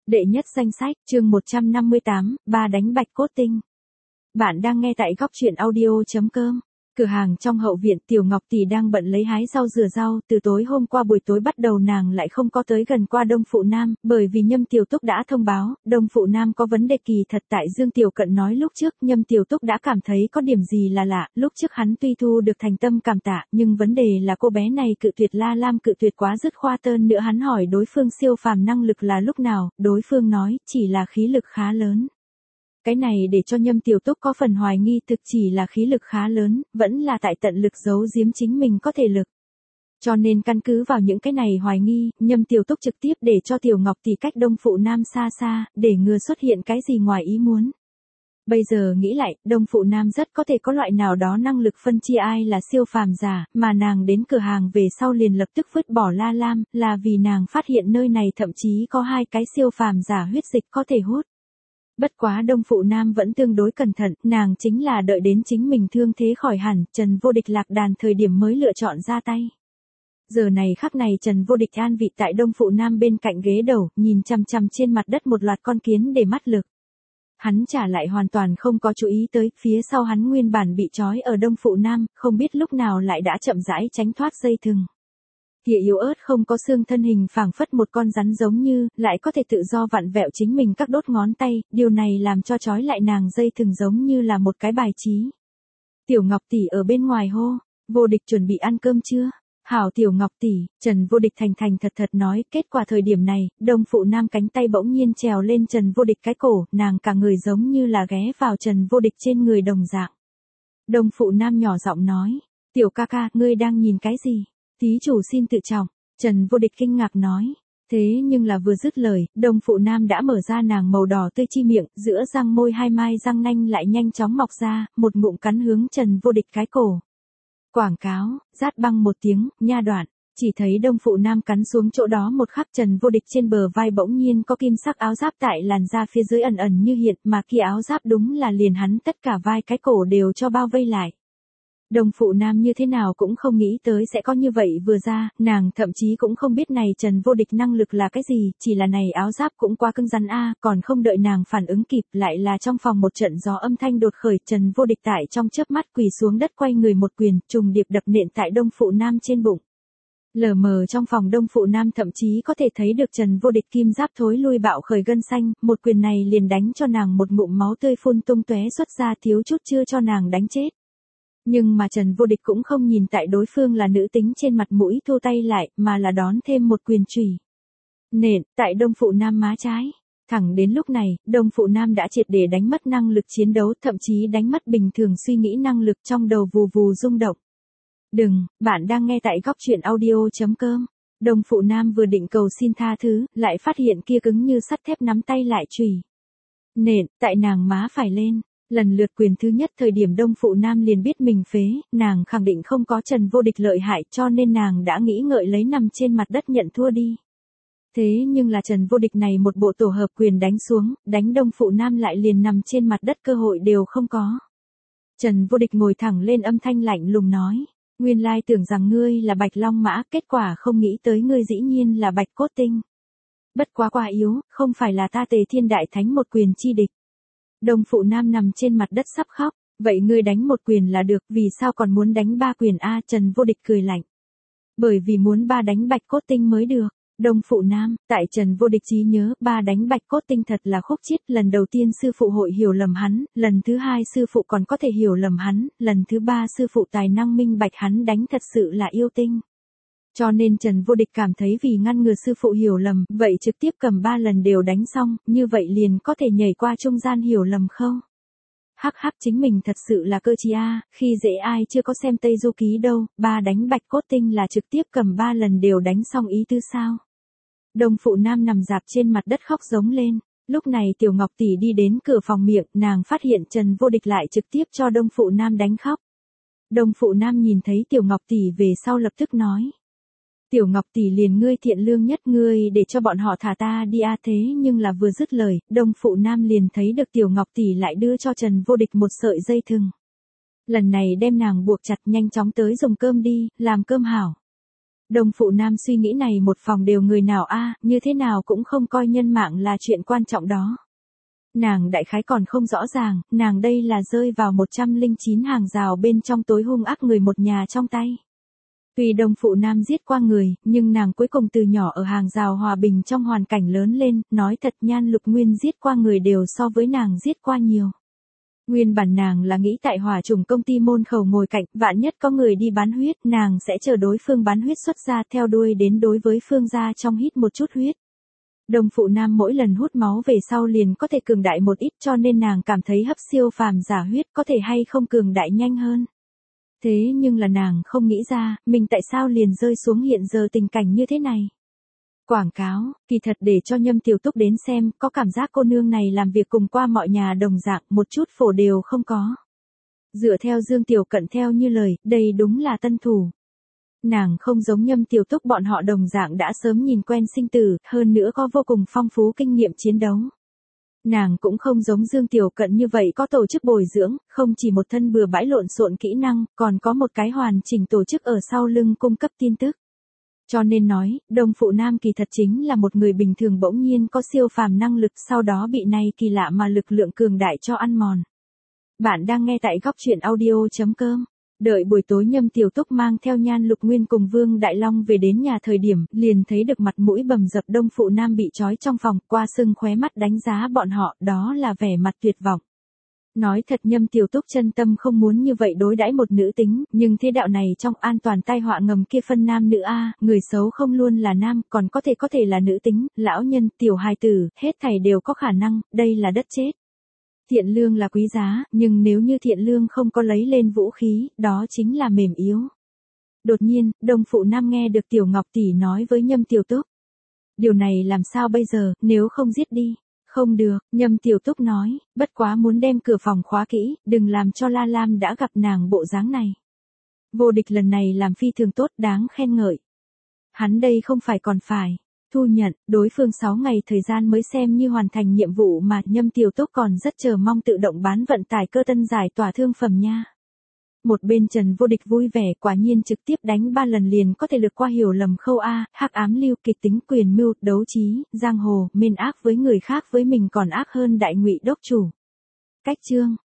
Đệ nhất danh sách, chương 158, ba đánh bạch cốt tinh. Bạn đang nghe tại góc truyện audio.com. Cửa hàng trong hậu viện, Tiểu Ngọc Tỷ đang bận lấy hái rau rửa rau, từ tối hôm qua buổi tối bắt đầu nàng lại không có tới gần qua Đông Phụ Nam, bởi vì Nhâm Tiểu Túc đã thông báo, Đông Phụ Nam có vấn đề kỳ thật. Tại Dương Tiểu Cận nói lúc trước, Nhâm Tiểu Túc đã cảm thấy có điểm gì là lạ, lúc trước hắn tuy thu được thành tâm cảm tạ, nhưng vấn đề là cô bé này cự tuyệt La Lam, cự tuyệt quá dứt khoát. Hơn nữa hắn hỏi đối phương siêu phàm năng lực là lúc nào, đối phương nói, chỉ là khí lực khá lớn. Cái này để cho Nhâm Tiểu Túc có phần hoài nghi, thực chỉ là khí lực khá lớn, vẫn là tại tận lực giấu giếm chính mình có thể lực. Cho nên căn cứ vào những cái này hoài nghi, Nhâm Tiểu Túc trực tiếp để cho Tiểu Ngọc Tỷ cách Đông Phụ Nam xa xa, để ngừa xuất hiện cái gì ngoài ý muốn. Bây giờ nghĩ lại, Đông Phụ Nam rất có thể có loại nào đó năng lực phân chia ai là siêu phàm giả, mà nàng đến cửa hàng về sau liền lập tức vứt bỏ La Lam, là vì nàng phát hiện nơi này thậm chí có hai cái siêu phàm giả huyết dịch có thể hút. Bất quá Đông Phụ Nam vẫn tương đối cẩn thận, nàng chính là đợi đến chính mình thương thế khỏi hẳn, Trần Vô Địch lạc đàn thời điểm mới lựa chọn ra tay. Giờ này khắc này Trần Vô Địch an vị tại Đông Phụ Nam bên cạnh ghế đầu, nhìn chằm chằm trên mặt đất một loạt con kiến để mắt lực. Hắn trả lại hoàn toàn không có chú ý tới, phía sau hắn nguyên bản bị trói ở Đông Phụ Nam, không biết lúc nào lại đã chậm rãi tránh thoát dây thừng. Kia yếu ớt không có xương thân hình phảng phất một con rắn giống như, lại có thể tự do vặn vẹo chính mình các đốt ngón tay, điều này làm cho trói lại nàng dây thừng giống như là một cái bài trí. Tiểu Ngọc Tỷ ở bên ngoài hô, Vô Địch chuẩn bị ăn cơm chưa? Hảo Tiểu Ngọc Tỷ, Trần Vô Địch thành thành thật thật nói, kết quả thời điểm này, Đông Phụ Nam cánh tay bỗng nhiên trèo lên Trần Vô Địch cái cổ, nàng cả người giống như là ghé vào Trần Vô Địch trên người đồng dạng. Đông Phụ Nam nhỏ giọng nói, Tiểu ca ca, ngươi đang nhìn cái gì? Thí chủ xin tự trọng, Trần Vô Địch kinh ngạc nói. Thế nhưng là vừa dứt lời, Đông Phụ Nam đã mở ra nàng màu đỏ tươi chi miệng, giữa răng môi hai mai răng nanh lại nhanh chóng mọc ra, một ngụm cắn hướng Trần Vô Địch cái cổ. Quảng cáo, rát băng một tiếng, nha đoạn, chỉ thấy Đông Phụ Nam cắn xuống chỗ đó một khắc, Trần Vô Địch trên bờ vai bỗng nhiên có kim sắc áo giáp tại làn da phía dưới ẩn ẩn như hiện, mà kia áo giáp đúng là liền hắn tất cả vai cái cổ đều cho bao vây lại. Đông Phụ Nam như thế nào cũng không nghĩ tới sẽ có như vậy vừa ra, nàng thậm chí cũng không biết này Trần Vô Địch năng lực là cái gì, chỉ là này áo giáp cũng quá cứng rắn a, còn không đợi nàng phản ứng kịp, lại là trong phòng một trận gió âm thanh đột khởi, Trần Vô Địch tại trong chớp mắt quỳ xuống đất quay người một quyền, trùng điệp đập nện tại Đông Phụ Nam trên bụng. Lờ mờ trong phòng Đông Phụ Nam thậm chí có thể thấy được Trần Vô Địch kim giáp thối lui bạo khởi gân xanh, một quyền này liền đánh cho nàng một ngụm máu tươi phun tung tóe xuất ra, thiếu chút chưa cho nàng đánh chết. Nhưng mà Trần Vô Địch cũng không nhìn tại đối phương là nữ tính trên mặt mũi thu tay lại, mà là đón thêm một quyền chùy nện tại Đông Phụ Nam má trái. Thẳng đến lúc này, Đông Phụ Nam đã triệt để đánh mất năng lực chiến đấu, thậm chí đánh mất bình thường suy nghĩ năng lực, trong đầu vù vù rung động. Đừng, bạn đang nghe tại góc truyện audio.com. Đông Phụ Nam vừa định cầu xin tha thứ, lại phát hiện kia cứng như sắt thép nắm tay lại chùy nện tại nàng má phải lên. Lần lượt quyền thứ nhất thời điểm Đông Phụ Nam liền biết mình phế, nàng khẳng định không có Trần Vô Địch lợi hại, cho nên nàng đã nghĩ ngợi lấy nằm trên mặt đất nhận thua đi. Thế nhưng là Trần Vô Địch này một bộ tổ hợp quyền đánh xuống, đánh Đông Phụ Nam lại liền nằm trên mặt đất, cơ hội đều không có. Trần Vô Địch ngồi thẳng lên, âm thanh lạnh lùng nói, nguyên lai tưởng rằng ngươi là Bạch Long Mã, kết quả không nghĩ tới ngươi dĩ nhiên là Bạch Cốt Tinh. Bất quá quá yếu, không phải là ta Tề Thiên Đại Thánh một quyền chi địch. Đông Phụ Nam nằm trên mặt đất sắp khóc, vậy ngươi đánh một quyền là được, vì sao còn muốn đánh ba quyền a? Trần Vô Địch cười lạnh. Bởi vì muốn ba đánh Bạch Cốt Tinh mới được. Đông Phụ Nam, tại Trần Vô Địch trí nhớ, ba đánh Bạch Cốt Tinh thật là khúc chiết, lần đầu tiên sư phụ hội hiểu lầm hắn, lần thứ hai sư phụ còn có thể hiểu lầm hắn, lần thứ ba sư phụ tài năng minh bạch hắn đánh thật sự là yêu tinh. Cho nên Trần Vô Địch cảm thấy vì ngăn ngừa sư phụ hiểu lầm, vậy trực tiếp cầm 3 lần đều đánh xong, như vậy liền có thể nhảy qua trung gian hiểu lầm không? Hắc hắc, chính mình thật sự là cơ trí a, khi dễ ai chưa có xem Tây Du Ký đâu, ba đánh Bạch Cốt Tinh là trực tiếp cầm 3 lần đều đánh xong ý tứ sao? Đông Phụ Nam nằm rạp trên mặt đất khóc giống lên. Lúc này Tiểu Ngọc Tỷ đi đến cửa phòng miệng, nàng phát hiện Trần Vô Địch lại trực tiếp cho Đông Phụ Nam đánh khóc. Đông Phụ Nam nhìn thấy Tiểu Ngọc Tỷ về sau lập tức nói. Tiểu Ngọc Tỷ liền ngươi thiện lương nhất, ngươi để cho bọn họ thả ta đi a. Thế nhưng là vừa dứt lời, Đông Phụ Nam liền thấy được Tiểu Ngọc Tỷ lại đưa cho Trần Vô Địch một sợi dây thừng. Lần này đem nàng buộc chặt, nhanh chóng tới dùng cơm đi, làm cơm hảo. Đông Phụ Nam suy nghĩ này một phòng đều người nào a, như thế nào cũng không coi nhân mạng là chuyện quan trọng đó. Nàng đại khái còn không rõ ràng, nàng đây là rơi vào 109 hàng rào bên trong tối hung ác người một nhà trong tay. Tuy Đông Phụ Nam giết qua người, nhưng nàng cuối cùng từ nhỏ ở hàng rào hòa bình trong hoàn cảnh lớn lên, nói thật Nhan Lục Nguyên giết qua người đều so với nàng giết qua nhiều. Nguyên bản nàng là nghĩ tại hỏa trùng công ty môn khẩu ngồi cạnh, vạn nhất có người đi bán huyết, nàng sẽ chờ đối phương bán huyết xuất ra theo đuôi đến đối với phương gia trong hít một chút huyết. Đông Phụ Nam mỗi lần hút máu về sau liền có thể cường đại một ít cho nên nàng cảm thấy hấp siêu phàm giả huyết có thể hay không cường đại nhanh hơn. Thế nhưng là nàng không nghĩ ra, mình tại sao liền rơi xuống hiện giờ tình cảnh như thế này. Quảng cáo, kỳ thật để cho Nhâm Tiểu Túc đến xem, có cảm giác cô nương này làm việc cùng qua mọi nhà đồng dạng, một chút phổ đều không có. Dựa theo Dương Tiểu Cận theo như lời, đây đúng là tân thủ. Nàng không giống Nhâm Tiểu Túc bọn họ đồng dạng đã sớm nhìn quen sinh tử, hơn nữa có vô cùng phong phú kinh nghiệm chiến đấu. Nàng cũng không giống Dương Tiểu Cận như vậy có tổ chức bồi dưỡng, không chỉ một thân bừa bãi lộn xộn kỹ năng, còn có một cái hoàn chỉnh tổ chức ở sau lưng cung cấp tin tức. Cho nên nói, Đông Phụ Nam kỳ thật chính là một người bình thường bỗng nhiên có siêu phàm năng lực sau đó bị này kỳ lạ mà lực lượng cường đại cho ăn mòn. Bạn đang nghe tại góc truyện audio.com. Đợi buổi tối Nhâm Tiểu Túc mang theo Nhan Lục Nguyên cùng Vương Đại Long về đến nhà thời điểm, liền thấy được mặt mũi bầm dập Đông Phụ Nam bị trói trong phòng, qua sưng khóe mắt đánh giá bọn họ, đó là vẻ mặt tuyệt vọng. Nói thật Nhâm Tiểu Túc chân tâm không muốn như vậy đối đãi một nữ tính, nhưng thế đạo này trong an toàn tai họa ngầm kia phân nam nữ a, người xấu không luôn là nam, còn có thể là nữ tính, lão nhân, tiểu hài tử, hết thảy đều có khả năng, đây là đất chết. Thiện lương là quý giá, nhưng nếu như thiện lương không có lấy lên vũ khí, đó chính là mềm yếu. Đột nhiên, Đông Phụ Nam nghe được Tiểu Ngọc tỷ nói với Nhâm Tiểu Túc. Điều này làm sao bây giờ, nếu không giết đi? Không được, Nhâm Tiểu Túc nói, bất quá muốn đem cửa phòng khóa kỹ, đừng làm cho La Lam đã gặp nàng bộ dáng này. Vô Địch lần này làm phi thường tốt đáng khen ngợi. Hắn đây không phải còn phải thu nhận, đối phương 6 ngày thời gian mới xem như hoàn thành nhiệm vụ mà Nhâm Tiểu Túc còn rất chờ mong tự động bán vận tải cơ tân giải tỏa thương phẩm nha. Một bên Trần Vô Địch vui vẻ quả nhiên trực tiếp đánh 3 lần liền có thể lược qua hiểu lầm khâu A, hắc ám lưu kịch tính quyền mưu, đấu trí, giang hồ, mên ác với người khác với mình còn ác hơn đại ngụy đốc chủ. Cách chương